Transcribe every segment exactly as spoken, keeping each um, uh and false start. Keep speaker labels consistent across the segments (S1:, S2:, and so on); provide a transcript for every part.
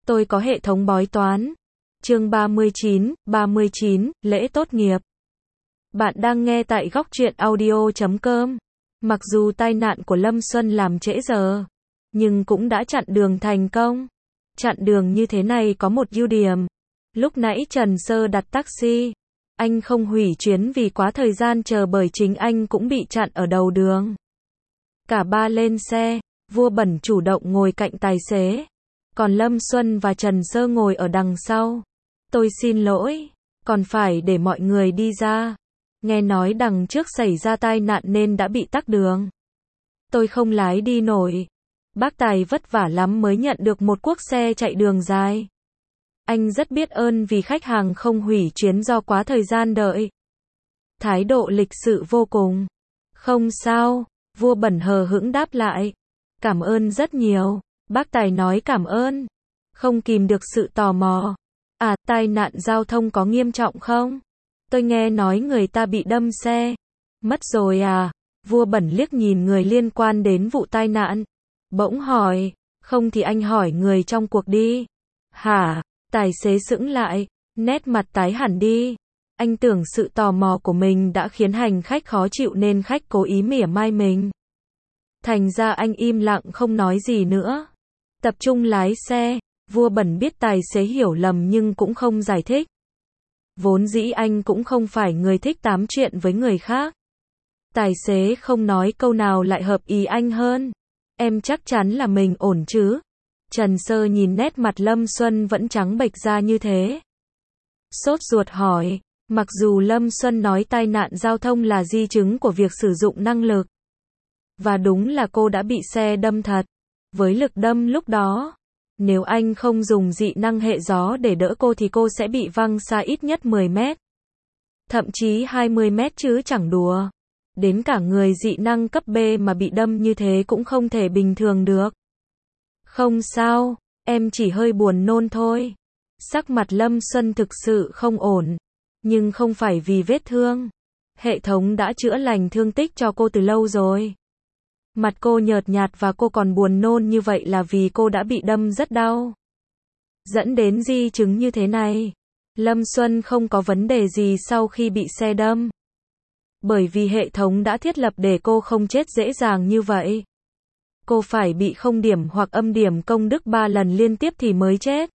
S1: Tôi có hệ thống bói toán. Chương ba mươi chín, ba mươi chín, lễ tốt nghiệp. Bạn đang nghe tại góc truyện audio chấm com. Mặc dù tai nạn của Lâm Xuân làm trễ giờ, nhưng cũng đã chặn đường thành công. Chặn đường như thế này có một ưu điểm. Lúc nãy Trần Sơ đặt taxi, anh không hủy chuyến vì quá thời gian chờ bởi chính anh cũng bị chặn ở đầu đường. Cả ba lên xe, Vua Bẩn chủ động ngồi cạnh tài xế, còn Lâm Xuân và Trần Sơ ngồi ở đằng sau. Tôi xin lỗi, còn phải để mọi người đi ra. Nghe nói đằng trước xảy ra tai nạn nên đã bị tắc đường. Tôi không lái đi nổi. Bác Tài vất vả lắm mới nhận được một cuốc xe chạy đường dài. Anh rất biết ơn vì khách hàng không hủy chuyến do quá thời gian đợi. Thái độ lịch sự vô cùng. Không sao, Vua Bẩn hờ hững đáp lại. Cảm ơn rất nhiều. Bác Tài nói cảm ơn. Không kìm được sự tò mò. À, tai nạn giao thông có nghiêm trọng không? Tôi nghe nói người ta bị đâm xe. Mất rồi à? Vua Bẩn liếc nhìn người liên quan đến vụ tai nạn. Bỗng hỏi. Không thì anh hỏi người trong cuộc đi. Hả? Tài xế sững lại. Nét mặt tái hẳn đi. Anh tưởng sự tò mò của mình đã khiến hành khách khó chịu nên khách cố ý mỉa mai mình. Thành ra anh im lặng không nói gì nữa. Tập trung lái xe. Vua Bẩn biết tài xế hiểu lầm nhưng cũng không giải thích. Vốn dĩ anh cũng không phải người thích tám chuyện với người khác. Tài xế không nói câu nào lại hợp ý anh hơn. Em chắc chắn là mình ổn chứ? Trần Sơ nhìn nét mặt Lâm Xuân vẫn trắng bệch ra như thế. Sốt ruột hỏi. Mặc dù Lâm Xuân nói tai nạn giao thông là di chứng của việc sử dụng năng lực. Và đúng là cô đã bị xe đâm thật. Với lực đâm lúc đó, nếu anh không dùng dị năng hệ gió để đỡ cô thì cô sẽ bị văng xa ít nhất mười mét. Thậm chí hai mươi mét chứ chẳng đùa. Đến cả người dị năng cấp B mà bị đâm như thế cũng không thể bình thường được. Không sao, em chỉ hơi buồn nôn thôi. Sắc mặt Lâm Xuân thực sự không ổn. Nhưng không phải vì vết thương. Hệ thống đã chữa lành thương tích cho cô từ lâu rồi. Mặt cô nhợt nhạt và cô còn buồn nôn như vậy là vì cô đã bị đâm rất đau. Dẫn đến di chứng như thế này. Lâm Xuân không có vấn đề gì sau khi bị xe đâm. Bởi vì hệ thống đã thiết lập để cô không chết dễ dàng như vậy. Cô phải bị không điểm hoặc âm điểm công đức ba lần liên tiếp thì mới chết.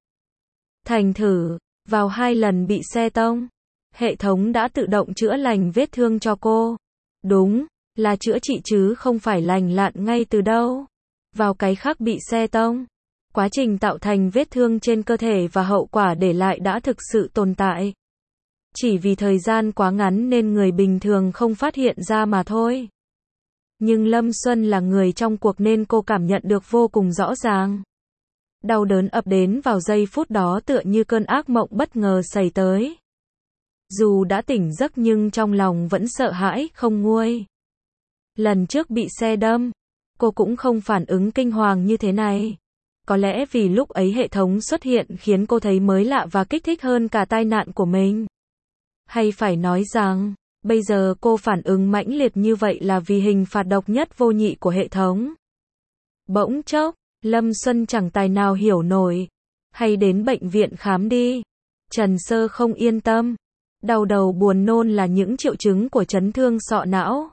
S1: Thành thử, vào hai lần bị xe tông, hệ thống đã tự động chữa lành vết thương cho cô. Đúng, là chữa trị chứ không phải lành lặn ngay từ đâu. Vào cái khắc bị xe tông, quá trình tạo thành vết thương trên cơ thể và hậu quả để lại đã thực sự tồn tại. Chỉ vì thời gian quá ngắn nên người bình thường không phát hiện ra mà thôi. Nhưng Lâm Xuân là người trong cuộc nên cô cảm nhận được vô cùng rõ ràng. Đau đớn ập đến vào giây phút đó tựa như cơn ác mộng bất ngờ xảy tới. Dù đã tỉnh giấc nhưng trong lòng vẫn sợ hãi không nguôi. Lần trước bị xe đâm, cô cũng không phản ứng kinh hoàng như thế này. Có lẽ vì lúc ấy hệ thống xuất hiện khiến cô thấy mới lạ và kích thích hơn cả tai nạn của mình. Hay phải nói rằng, bây giờ cô phản ứng mãnh liệt như vậy là vì hình phạt độc nhất vô nhị của hệ thống. Bỗng chốc, Lâm Xuân chẳng tài nào hiểu nổi. Hay đến bệnh viện khám đi. Trần Sơ không yên tâm. Đau đầu buồn nôn là những triệu chứng của chấn thương sọ não.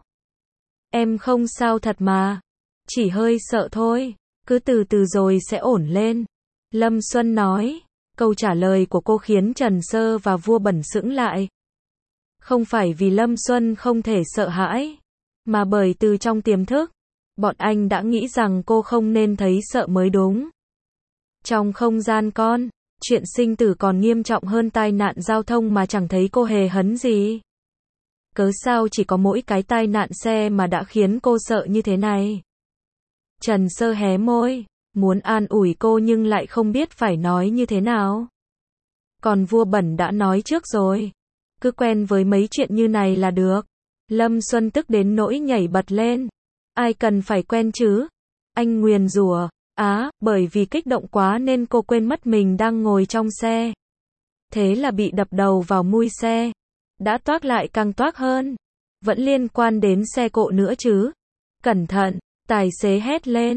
S1: Em không sao thật mà. Chỉ hơi sợ thôi. Cứ từ từ rồi sẽ ổn lên. Lâm Xuân nói. Câu trả lời của cô khiến Trần Sơ và Vua Bẩn sững lại. Không phải vì Lâm Xuân không thể sợ hãi, mà bởi từ trong tiềm thức, bọn anh đã nghĩ rằng cô không nên thấy sợ mới đúng. Trong không gian con, chuyện sinh tử còn nghiêm trọng hơn tai nạn giao thông mà chẳng thấy cô hề hấn gì. Cớ sao chỉ có mỗi cái tai nạn xe mà đã khiến cô sợ như thế này? Trần Sơ hé môi, muốn an ủi cô nhưng lại không biết phải nói như thế nào. Còn Vua Bẩn đã nói trước rồi. Cứ quen với mấy chuyện như này là được. Lâm Xuân tức đến nỗi nhảy bật lên. Ai cần phải quen chứ? Anh nguyền rủa. Á, bởi vì kích động quá nên cô quên mất mình đang ngồi trong xe. Thế là bị đập đầu vào mui xe. Đã toác lại càng toác hơn. Vẫn liên quan đến xe cộ nữa chứ. Cẩn thận, tài xế hét lên.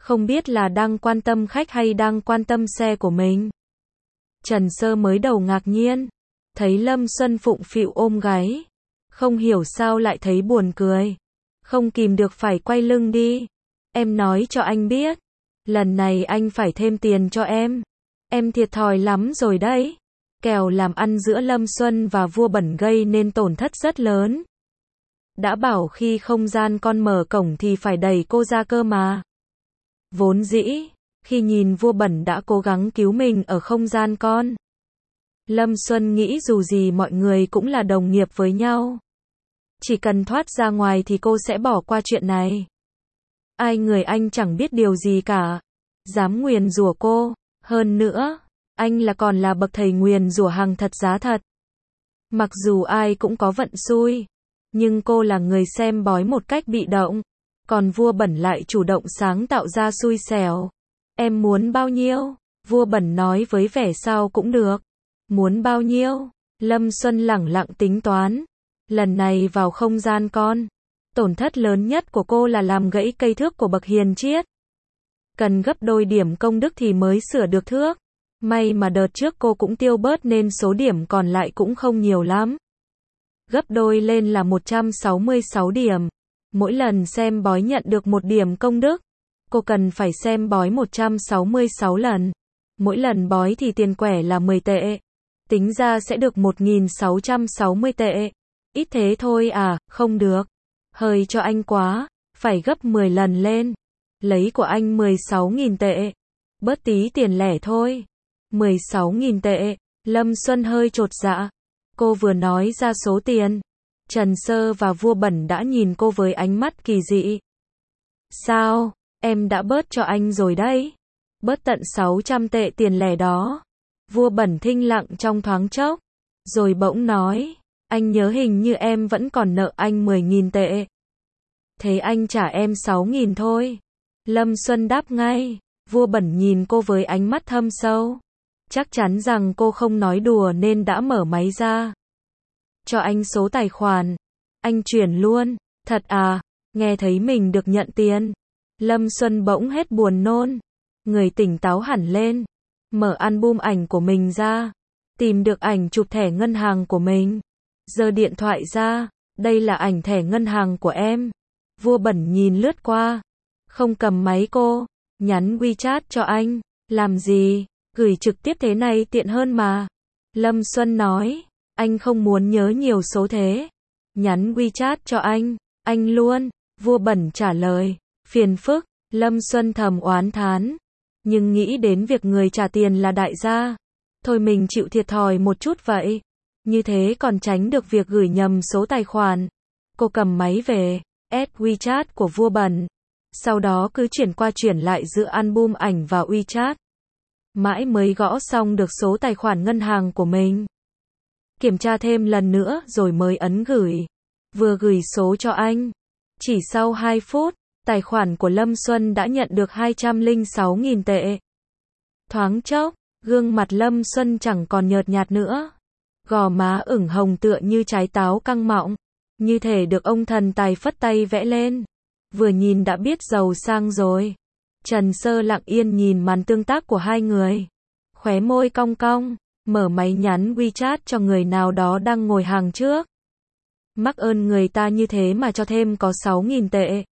S1: Không biết là đang quan tâm khách hay đang quan tâm xe của mình. Trần Sơ mới đầu ngạc nhiên, thấy Lâm Xuân phụng phịu ôm gáy. Không hiểu sao lại thấy buồn cười. Không kìm được phải quay lưng đi. Em nói cho anh biết. Lần này anh phải thêm tiền cho em. Em thiệt thòi lắm rồi đấy. Kèo làm ăn giữa Lâm Xuân và Vua Bẩn gây nên tổn thất rất lớn. Đã bảo khi không gian con mở cổng thì phải đẩy cô ra cơ mà. Vốn dĩ, khi nhìn Vua Bẩn đã cố gắng cứu mình ở không gian con. Lâm Xuân nghĩ dù gì mọi người cũng là đồng nghiệp với nhau. Chỉ cần thoát ra ngoài thì cô sẽ bỏ qua chuyện này. Ai người anh chẳng biết điều gì cả. Dám nguyền rủa cô. Hơn nữa, anh là còn là bậc thầy nguyền rủa hàng thật giá thật. Mặc dù ai cũng có vận xui, nhưng cô là người xem bói một cách bị động. Còn Vua Bẩn lại chủ động sáng tạo ra xui xẻo. Em muốn bao nhiêu? Vua Bẩn nói với vẻ sao cũng được. Muốn bao nhiêu? Lâm Xuân lẳng lặng tính toán. Lần này vào không gian con, tổn thất lớn nhất của cô là làm gãy cây thước của bậc hiền triết. Cần gấp đôi điểm công đức thì mới sửa được thước. May mà đợt trước cô cũng tiêu bớt nên số điểm còn lại cũng không nhiều lắm. Gấp đôi lên là một trăm sáu mươi sáu điểm. Mỗi lần xem bói nhận được một điểm công đức. Cô cần phải xem bói một trăm sáu mươi sáu lần. Mỗi lần bói thì tiền quẻ là mười tệ. Tính ra sẽ được một nghìn sáu trăm sáu mươi tệ. Ít thế thôi à, không được. Hơi cho anh quá, phải gấp mười lần lên. Lấy của anh mười sáu nghìn tệ. Bớt tí tiền lẻ thôi. mười sáu nghìn tệ. Lâm Xuân hơi chột dạ. Cô vừa nói ra số tiền. Trần Sơ và Vua Bẩn đã nhìn cô với ánh mắt kỳ dị. Sao, em đã bớt cho anh rồi đấy. Bớt tận sáu trăm tệ tiền lẻ đó. Vua Bẩn thinh lặng trong thoáng chốc. Rồi bỗng nói. Anh nhớ hình như em vẫn còn nợ anh mười nghìn tệ. Thế anh trả em sáu nghìn thôi. Lâm Xuân đáp ngay. Vua Bẩn nhìn cô với ánh mắt thâm sâu. Chắc chắn rằng cô không nói đùa nên đã mở máy ra. Cho anh số tài khoản. Anh chuyển luôn. Thật à, nghe thấy mình được nhận tiền. Lâm Xuân bỗng hết buồn nôn. Người tỉnh táo hẳn lên. Mở album ảnh của mình ra. Tìm được ảnh chụp thẻ ngân hàng của mình. Giơ điện thoại ra. Đây là ảnh thẻ ngân hàng của em. Vua Bẩn nhìn lướt qua. Không cầm máy cô. Nhắn WeChat cho anh. Làm gì? Gửi trực tiếp thế này tiện hơn mà. Lâm Xuân nói. Anh không muốn nhớ nhiều số thế. Nhắn WeChat cho anh. Anh luôn. Vua Bẩn trả lời. Phiền phức. Lâm Xuân thầm oán thán. Nhưng nghĩ đến việc người trả tiền là đại gia. Thôi mình chịu thiệt thòi một chút vậy. Như thế còn tránh được việc gửi nhầm số tài khoản. Cô cầm máy về. Add WeChat của Vua Bẩn. Sau đó cứ chuyển qua chuyển lại giữa album ảnh và WeChat. Mãi mới gõ xong được số tài khoản ngân hàng của mình. Kiểm tra thêm lần nữa rồi mới ấn gửi. Vừa gửi số cho anh. Chỉ sau hai phút, tài khoản của Lâm Xuân đã nhận được hai trăm lẻ sáu nghìn tệ. Thoáng chốc, gương mặt Lâm Xuân chẳng còn nhợt nhạt nữa. Gò má ửng hồng tựa như trái táo căng mọng. Như thể được ông thần tài phất tay vẽ lên. Vừa nhìn đã biết giàu sang rồi. Trần Sơ lặng yên nhìn màn tương tác của hai người. Khóe môi cong cong. Mở máy nhắn WeChat cho người nào đó đang ngồi hàng trước. Mắc ơn người ta như thế mà cho thêm có sáu nghìn tệ.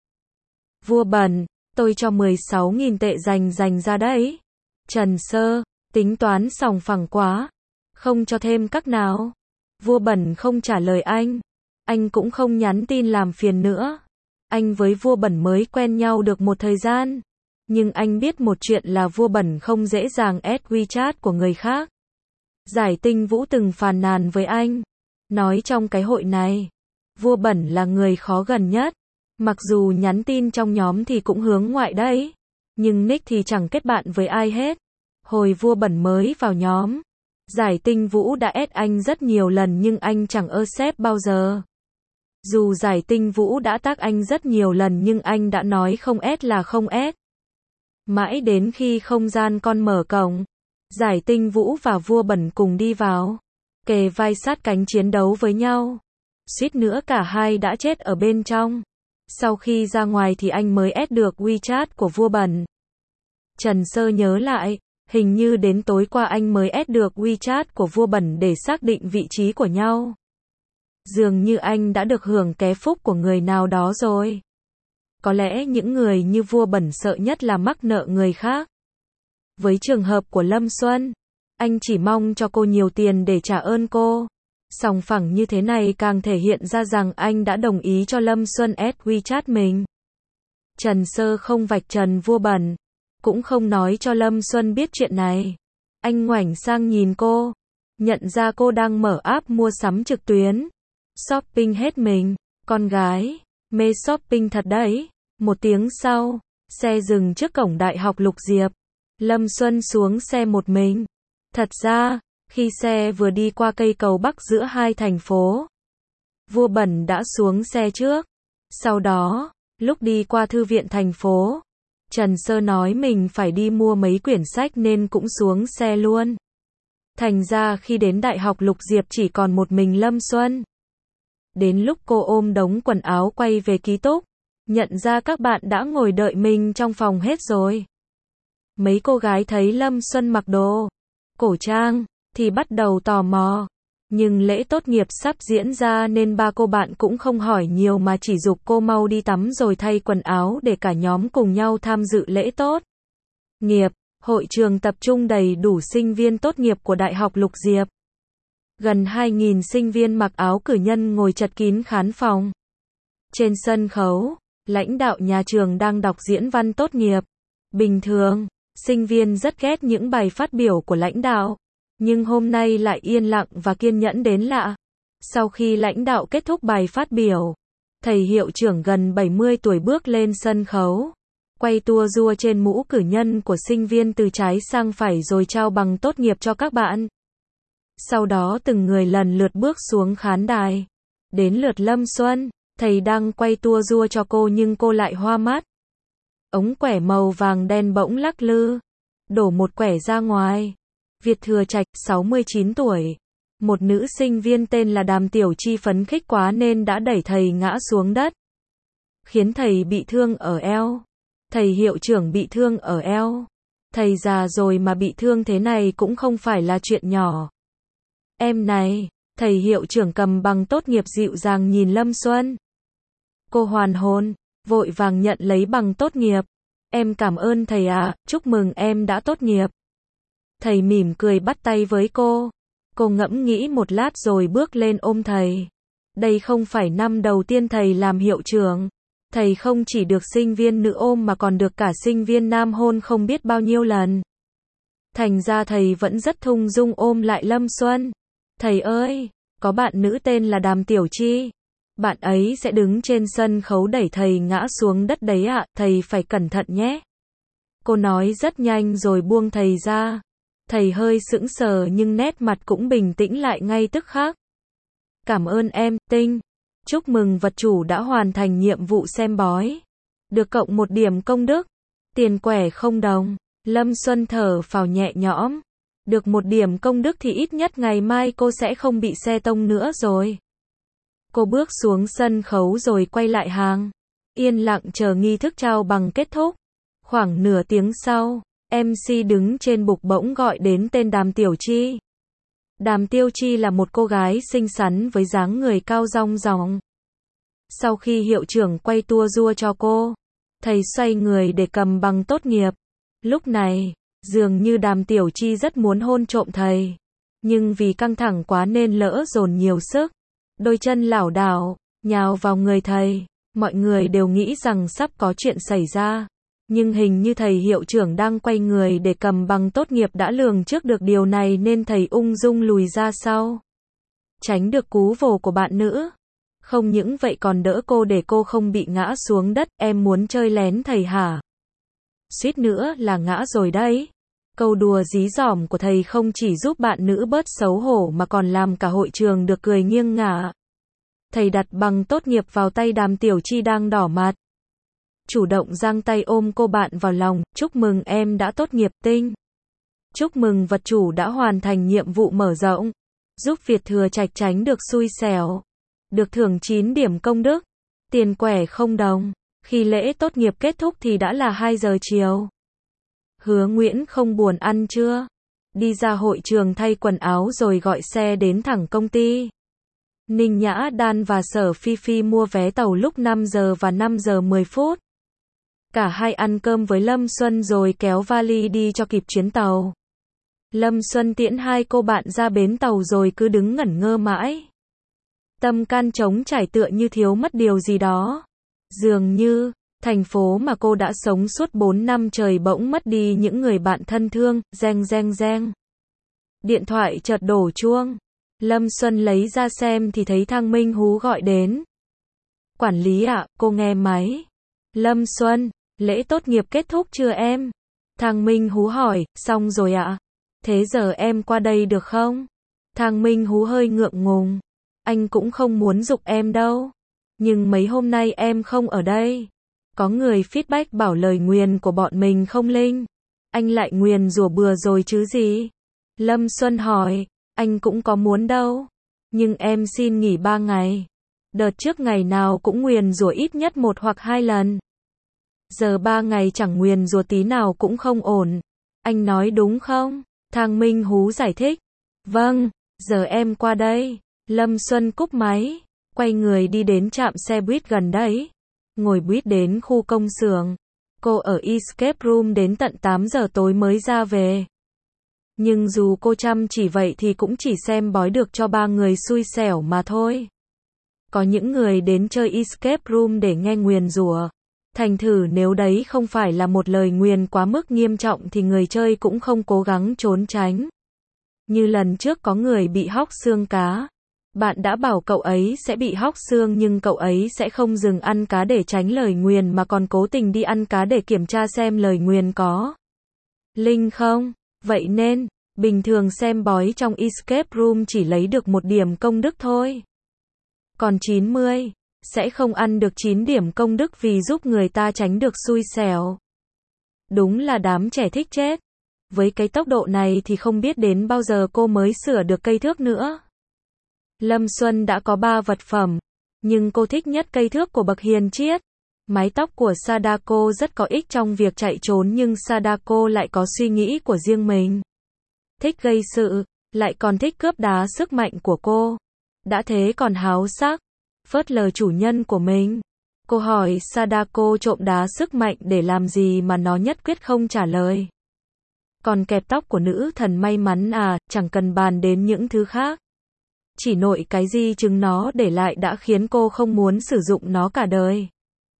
S1: Vua Bẩn, tôi cho mười sáu nghìn tệ dành dành ra đấy. Trần Sơ, tính toán sòng phẳng quá. Không cho thêm các nào. Vua Bẩn không trả lời anh. Anh cũng không nhắn tin làm phiền nữa. Anh với Vua Bẩn mới quen nhau được một thời gian. Nhưng anh biết một chuyện là Vua Bẩn không dễ dàng add WeChat của người khác. Giải Tinh Vũ từng phàn nàn với anh. Nói trong cái hội này, Vua Bẩn là người khó gần nhất. Mặc dù nhắn tin trong nhóm thì cũng hướng ngoại đấy. Nhưng nick thì chẳng kết bạn với ai hết. Hồi Vua Bẩn mới vào nhóm, Giải Tinh Vũ đã add anh rất nhiều lần nhưng anh chẳng accept bao giờ. Dù Giải Tinh Vũ đã tag anh rất nhiều lần nhưng anh đã nói không add là không add. Mãi đến khi không gian con mở cổng, Giải Tinh Vũ và Vua Bẩn cùng đi vào, kề vai sát cánh chiến đấu với nhau. Suýt nữa cả hai đã chết ở bên trong. Sau khi ra ngoài thì anh mới add được WeChat của Vua Bẩn. Trần Sơ nhớ lại, hình như đến tối qua anh mới add được WeChat của Vua Bẩn để xác định vị trí của nhau. Dường như anh đã được hưởng ké phúc của người nào đó rồi. Có lẽ những người như Vua Bẩn sợ nhất là mắc nợ người khác. Với trường hợp của Lâm Xuân, anh chỉ mong cho cô nhiều tiền để trả ơn cô. Sòng phẳng như thế này càng thể hiện ra rằng anh đã đồng ý cho Lâm Xuân add WeChat mình. Trần Sơ không vạch trần Vua Bẩn, cũng không nói cho Lâm Xuân biết chuyện này. Anh ngoảnh sang nhìn cô, nhận ra cô đang mở app mua sắm trực tuyến. Shopping hết mình, con gái, mê shopping thật đấy. Một tiếng sau, xe dừng trước cổng Đại học Lục Diệp. Lâm Xuân xuống xe một mình. Thật ra, khi xe vừa đi qua cây cầu bắc giữa hai thành phố, Vua Bẩn đã xuống xe trước. Sau đó, lúc đi qua thư viện thành phố, Trần Sơ nói mình phải đi mua mấy quyển sách nên cũng xuống xe luôn. Thành ra khi đến Đại học Lục Diệp chỉ còn một mình Lâm Xuân. Đến lúc cô ôm đống quần áo quay về ký túc, nhận ra các bạn đã ngồi đợi mình trong phòng hết rồi. Mấy cô gái thấy Lâm Xuân mặc đồ cổ trang thì bắt đầu tò mò. Nhưng lễ tốt nghiệp sắp diễn ra nên ba cô bạn cũng không hỏi nhiều mà chỉ giục cô mau đi tắm rồi thay quần áo để cả nhóm cùng nhau tham dự lễ tốt nghiệp. Hội trường tập trung đầy đủ sinh viên tốt nghiệp của Đại học Lục Diệp. Gần hai nghìn sinh viên mặc áo cử nhân ngồi chật kín khán phòng. Trên sân khấu, lãnh đạo nhà trường đang đọc diễn văn tốt nghiệp. Bình thường, sinh viên rất ghét những bài phát biểu của lãnh đạo, nhưng hôm nay lại yên lặng và kiên nhẫn đến lạ. Sau khi lãnh đạo kết thúc bài phát biểu, thầy hiệu trưởng gần bảy mươi tuổi bước lên sân khấu, quay tua rua trên mũ cử nhân của sinh viên từ trái sang phải rồi trao bằng tốt nghiệp cho các bạn. Sau đó từng người lần lượt bước xuống khán đài. Đến lượt Lâm Xuân, thầy đang quay tua rua cho cô nhưng cô lại hoa mắt. Ống quẻ màu vàng đen bỗng lắc lư, đổ một quẻ ra ngoài. Việt Thừa Trạch, sáu mươi chín tuổi. Một nữ sinh viên tên là Đàm Tiểu Chi phấn khích quá nên đã đẩy thầy ngã xuống đất, khiến thầy bị thương ở eo. Thầy hiệu trưởng bị thương ở eo. Thầy già rồi mà bị thương thế này cũng không phải là chuyện nhỏ. Em này, thầy hiệu trưởng cầm bằng tốt nghiệp dịu dàng nhìn Lâm Xuân. Cô hoàn hồn, vội vàng nhận lấy bằng tốt nghiệp. Em cảm ơn thầy ạ, chúc mừng em đã tốt nghiệp. Thầy mỉm cười bắt tay với cô. Cô ngẫm nghĩ một lát rồi bước lên ôm thầy. Đây không phải năm đầu tiên thầy làm hiệu trưởng. Thầy không chỉ được sinh viên nữ ôm mà còn được cả sinh viên nam hôn không biết bao nhiêu lần. Thành ra thầy vẫn rất thung dung ôm lại Lâm Xuân. Thầy ơi, có bạn nữ tên là Đàm Tiểu Chi. Bạn ấy sẽ đứng trên sân khấu đẩy thầy ngã xuống đất đấy ạ, thầy phải cẩn thận nhé. Cô nói rất nhanh rồi buông thầy ra. Thầy hơi sững sờ nhưng nét mặt cũng bình tĩnh lại ngay tức khắc. Cảm ơn em, Tinh. Chúc mừng vật chủ đã hoàn thành nhiệm vụ xem bói. Được cộng một điểm công đức. Tiền quẻ không đồng. Lâm Xuân thở phào nhẹ nhõm. Được một điểm công đức thì ít nhất ngày mai cô sẽ không bị xe tông nữa rồi. Cô bước xuống sân khấu rồi quay lại hàng. Yên lặng chờ nghi thức trao bằng kết thúc. Khoảng nửa tiếng sau, em xê đứng trên bục bỗng gọi đến tên Đàm Tiểu Chi. Đàm Tiêu Chi là một cô gái xinh xắn với dáng người cao rong ròng. Sau khi hiệu trưởng quay tua rua cho cô, thầy xoay người để cầm bằng tốt nghiệp. Lúc này, dường như Đàm Tiểu Chi rất muốn hôn trộm thầy. Nhưng vì căng thẳng quá nên lỡ dồn nhiều sức. Đôi chân lảo đảo, nhào vào người thầy. Mọi người đều nghĩ rằng sắp có chuyện xảy ra. Nhưng hình như thầy hiệu trưởng đang quay người để cầm bằng tốt nghiệp đã lường trước được điều này nên thầy ung dung lùi ra sau. Tránh được cú vồ của bạn nữ. Không những vậy còn đỡ cô để cô không bị ngã xuống đất. Em muốn chơi lén thầy hả? Suýt nữa là ngã rồi đấy. Câu đùa dí dỏm của thầy không chỉ giúp bạn nữ bớt xấu hổ mà còn làm cả hội trường được cười nghiêng ngả. Thầy đặt bằng tốt nghiệp vào tay Đàm Tiểu Chi đang đỏ mặt. Chủ động giang tay ôm cô bạn vào lòng. Chúc mừng em đã tốt nghiệp, Tinh. Chúc mừng vật chủ đã hoàn thành nhiệm vụ mở rộng. Giúp Việt Thừa Trạch tránh được xui xẻo. Được thưởng chín điểm công đức. Tiền quẻ không đồng. Khi lễ tốt nghiệp kết thúc thì đã là hai giờ chiều. Hứa Nguyễn không buồn ăn trưa. Đi ra hội trường thay quần áo rồi gọi xe đến thẳng công ty. Ninh Nhã Đan và Sở Phi Phi mua vé tàu lúc năm giờ và năm giờ mười phút. Cả hai ăn cơm với Lâm Xuân rồi kéo vali đi cho kịp chuyến tàu. Lâm Xuân tiễn hai cô bạn ra bến tàu rồi cứ đứng ngẩn ngơ mãi. Tâm can trống trải tựa như thiếu mất điều gì đó. Dường như, thành phố mà cô đã sống suốt bốn năm trời bỗng mất đi những người bạn thân thương, reng reng reng. Điện thoại chợt đổ chuông. Lâm Xuân lấy ra xem thì thấy Thang Minh Hú gọi đến. Quản lý ạ, cô nghe máy. Lâm Xuân, lễ tốt nghiệp kết thúc chưa em? Thang Minh Hú hỏi, xong rồi ạ. Thế giờ em qua đây được không? Thang Minh Hú hơi ngượng ngùng. Anh cũng không muốn giục em đâu. Nhưng mấy hôm nay em không ở đây. Có người feedback bảo lời nguyền của bọn mình không linh. Anh lại nguyền rủa bừa rồi chứ gì? Lâm Xuân hỏi, anh cũng có muốn đâu. Nhưng em xin nghỉ ba ngày. Đợt trước ngày nào cũng nguyền rủa ít nhất một hoặc hai lần. Giờ ba ngày chẳng nguyền rủa tí nào cũng không ổn. Anh nói đúng không? Thang Minh Hú giải thích. Vâng, giờ em qua đây. Lâm Xuân cúp máy, quay người đi đến trạm xe buýt gần đấy. Ngồi buýt đến khu công xưởng. Cô ở Escape Room đến tận tám giờ tối mới ra về. Nhưng dù cô chăm chỉ vậy thì cũng chỉ xem bói được cho ba người xui xẻo mà thôi. Có những người đến chơi Escape Room để nghe nguyền rủa. Thành thử nếu đấy không phải là một lời nguyền quá mức nghiêm trọng thì người chơi cũng không cố gắng trốn tránh. Như lần trước có người bị hóc xương cá. Bạn đã bảo cậu ấy sẽ bị hóc xương nhưng cậu ấy sẽ không dừng ăn cá để tránh lời nguyền mà còn cố tình đi ăn cá để kiểm tra xem lời nguyền có linh không. Vậy nên, bình thường xem bói trong Escape Room chỉ lấy được một điểm công đức thôi. Còn chín mươi, sẽ không ăn được chín điểm công đức vì giúp người ta tránh được xui xẻo. Đúng là đám trẻ thích chết. Với cái tốc độ này thì không biết đến bao giờ cô mới sửa được cây thước nữa. Lâm Xuân đã có ba vật phẩm, nhưng cô thích nhất cây thước của bậc hiền triết. Mái tóc của Sadako rất có ích trong việc chạy trốn nhưng Sadako lại có suy nghĩ của riêng mình. Thích gây sự, lại còn thích cướp đá sức mạnh của cô. Đã thế còn háo sắc, phớt lờ chủ nhân của mình. Cô hỏi Sadako trộm đá sức mạnh để làm gì mà nó nhất quyết không trả lời. Còn kẹp tóc của nữ thần may mắn à, chẳng cần bàn đến những thứ khác. Chỉ nội cái di chứng nó để lại đã khiến cô không muốn sử dụng nó cả đời.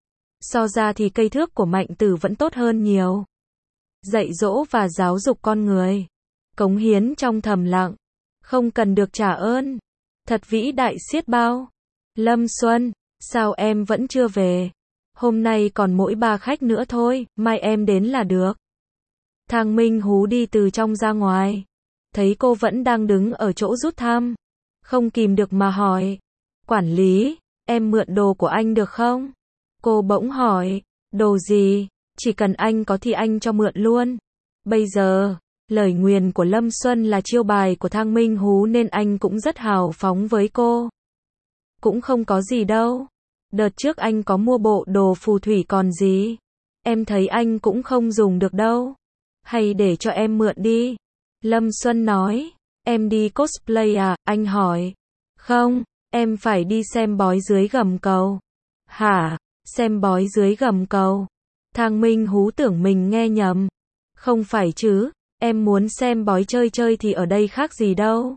S1: So ra thì cây thước của Mạnh Tử vẫn tốt hơn nhiều. Dạy dỗ và giáo dục con người. Cống hiến trong thầm lặng. Không cần được trả ơn. Thật vĩ đại xiết bao. Lâm Xuân, sao em vẫn chưa về? Hôm nay còn mỗi ba khách nữa thôi, mai em đến là được. Thang Minh Hú đi từ trong ra ngoài. Thấy cô vẫn đang đứng ở chỗ rút thăm. Không kìm được mà hỏi. Quản lý, em mượn đồ của anh được không? Cô bỗng hỏi. Đồ gì? Chỉ cần anh có thì anh cho mượn luôn. Bây giờ, lời nguyền của Lâm Xuân là chiêu bài của Thang Minh Hú nên anh cũng rất hào phóng với cô. Cũng không có gì đâu. Đợt trước anh có mua bộ đồ phù thủy còn gì. Em thấy anh cũng không dùng được đâu. Hay để cho em mượn đi. Lâm Xuân nói. Em đi cosplay à? Anh hỏi. Không, em phải đi xem bói dưới gầm cầu. Hả? Xem bói dưới gầm cầu. Thang Minh Hú tưởng mình nghe nhầm. Không phải chứ, em muốn xem bói chơi chơi thì ở đây khác gì đâu.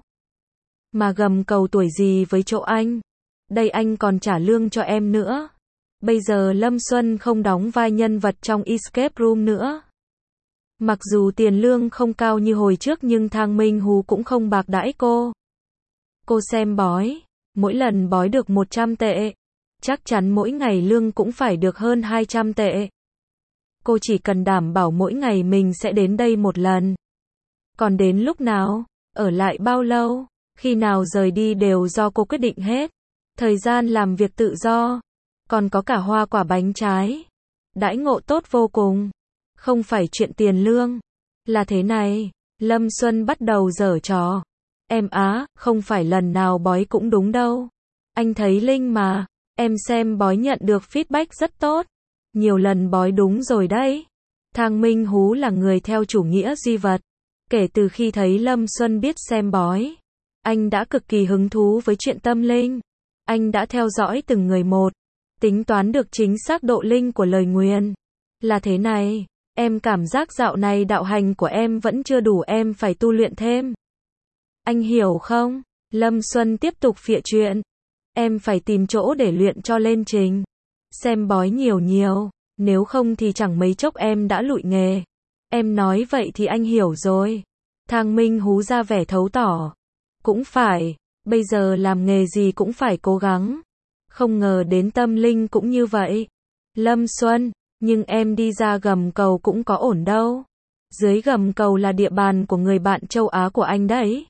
S1: Mà gầm cầu tuổi gì với chỗ anh. Đây anh còn trả lương cho em nữa. Bây giờ Lâm Xuân không đóng vai nhân vật trong Escape Room nữa. Mặc dù tiền lương không cao như hồi trước nhưng Thang Minh Hú cũng không bạc đãi cô. Cô xem bói, mỗi lần bói được một trăm tệ. Chắc chắn mỗi ngày lương cũng phải được hơn hai trăm tệ. Cô chỉ cần đảm bảo mỗi ngày mình sẽ đến đây một lần. Còn đến lúc nào, ở lại bao lâu, khi nào rời đi đều do cô quyết định hết. Thời gian làm việc tự do, còn có cả hoa quả bánh trái. Đãi ngộ tốt vô cùng. Không phải chuyện tiền lương. Là thế này, Lâm Xuân bắt đầu giở trò. Em á, không phải lần nào bói cũng đúng đâu. Anh thấy linh mà, em xem bói nhận được feedback rất tốt. Nhiều lần bói đúng rồi đấy. Thang Minh Hú là người theo chủ nghĩa duy vật. Kể từ khi thấy Lâm Xuân biết xem bói, anh đã cực kỳ hứng thú với chuyện tâm linh. Anh đã theo dõi từng người một, tính toán được chính xác độ linh của lời nguyền. Là thế này, em cảm giác dạo này đạo hành của em vẫn chưa đủ, em phải tu luyện thêm. Anh hiểu không? Lâm Xuân tiếp tục phịa chuyện. Em phải tìm chỗ để luyện cho lên trình. Xem bói nhiều nhiều, nếu không thì chẳng mấy chốc em đã lụi nghề. Em nói vậy thì anh hiểu rồi. Thang Minh Hú ra vẻ thấu tỏ. Cũng phải, bây giờ làm nghề gì cũng phải cố gắng. Không ngờ đến tâm linh cũng như vậy. Lâm Xuân, nhưng em đi ra gầm cầu cũng có ổn đâu. Dưới gầm cầu là địa bàn của người bạn châu Á của anh đấy.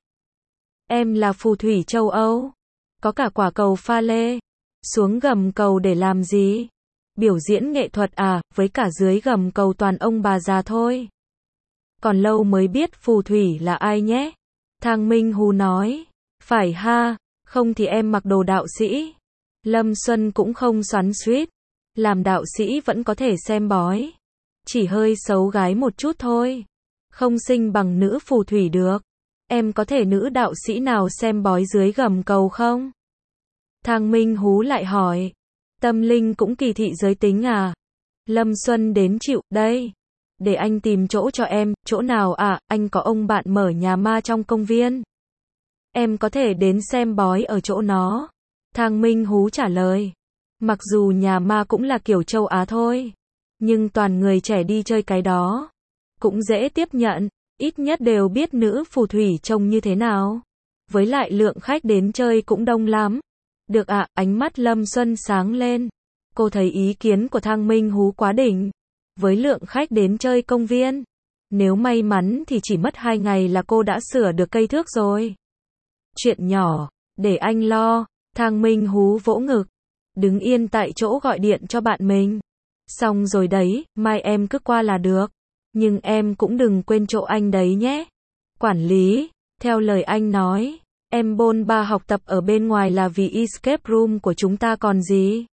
S1: Em là phù thủy châu Âu. Có cả quả cầu pha lê. Xuống gầm cầu để làm gì? Biểu diễn nghệ thuật à, với cả dưới gầm cầu toàn ông bà già thôi. Còn lâu mới biết phù thủy là ai nhé. Thang Minh Hú nói. Phải ha, không thì em mặc đồ đạo sĩ. Lâm Xuân cũng không xoắn xuýt. Làm đạo sĩ vẫn có thể xem bói. Chỉ hơi xấu gái một chút thôi. Không xinh bằng nữ phù thủy được. Em có thể nữ đạo sĩ nào xem bói dưới gầm cầu không? Thang Minh Hú lại hỏi. Tâm linh cũng kỳ thị giới tính à? Lâm Xuân đến chịu, đây. Để anh tìm chỗ cho em, chỗ nào à, anh có ông bạn mở nhà ma trong công viên. Em có thể đến xem bói ở chỗ nó. Thang Minh Hú trả lời. Mặc dù nhà ma cũng là kiểu châu Á thôi. Nhưng toàn người trẻ đi chơi cái đó. Cũng dễ tiếp nhận, ít nhất đều biết nữ phù thủy trông như thế nào. Với lại lượng khách đến chơi cũng đông lắm. Được ạ, à, ánh mắt Lâm Xuân sáng lên. Cô thấy ý kiến của Thang Minh Hú quá đỉnh. Với lượng khách đến chơi công viên, nếu may mắn thì chỉ mất hai ngày là cô đã sửa được cây thước rồi. Chuyện nhỏ, để anh lo. Thang Minh Hú vỗ ngực. Đứng yên tại chỗ gọi điện cho bạn mình. Xong rồi đấy, mai em cứ qua là được. Nhưng em cũng đừng quên chỗ anh đấy nhé. Quản lý, theo lời anh nói, em bôn ba học tập ở bên ngoài là vì escape room của chúng ta còn gì.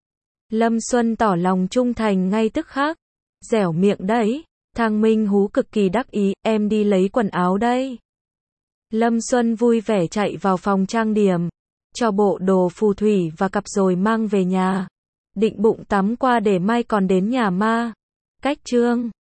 S1: Lâm Xuân tỏ lòng trung thành ngay tức khắc. Dẻo miệng đấy. Thang Minh Hú cực kỳ đắc ý, em đi lấy quần áo đây. Lâm Xuân vui vẻ chạy vào phòng trang điểm, cho bộ đồ phù thủy và cặp rồi mang về nhà. Định bụng tắm qua để mai còn đến nhà ma. Cách chương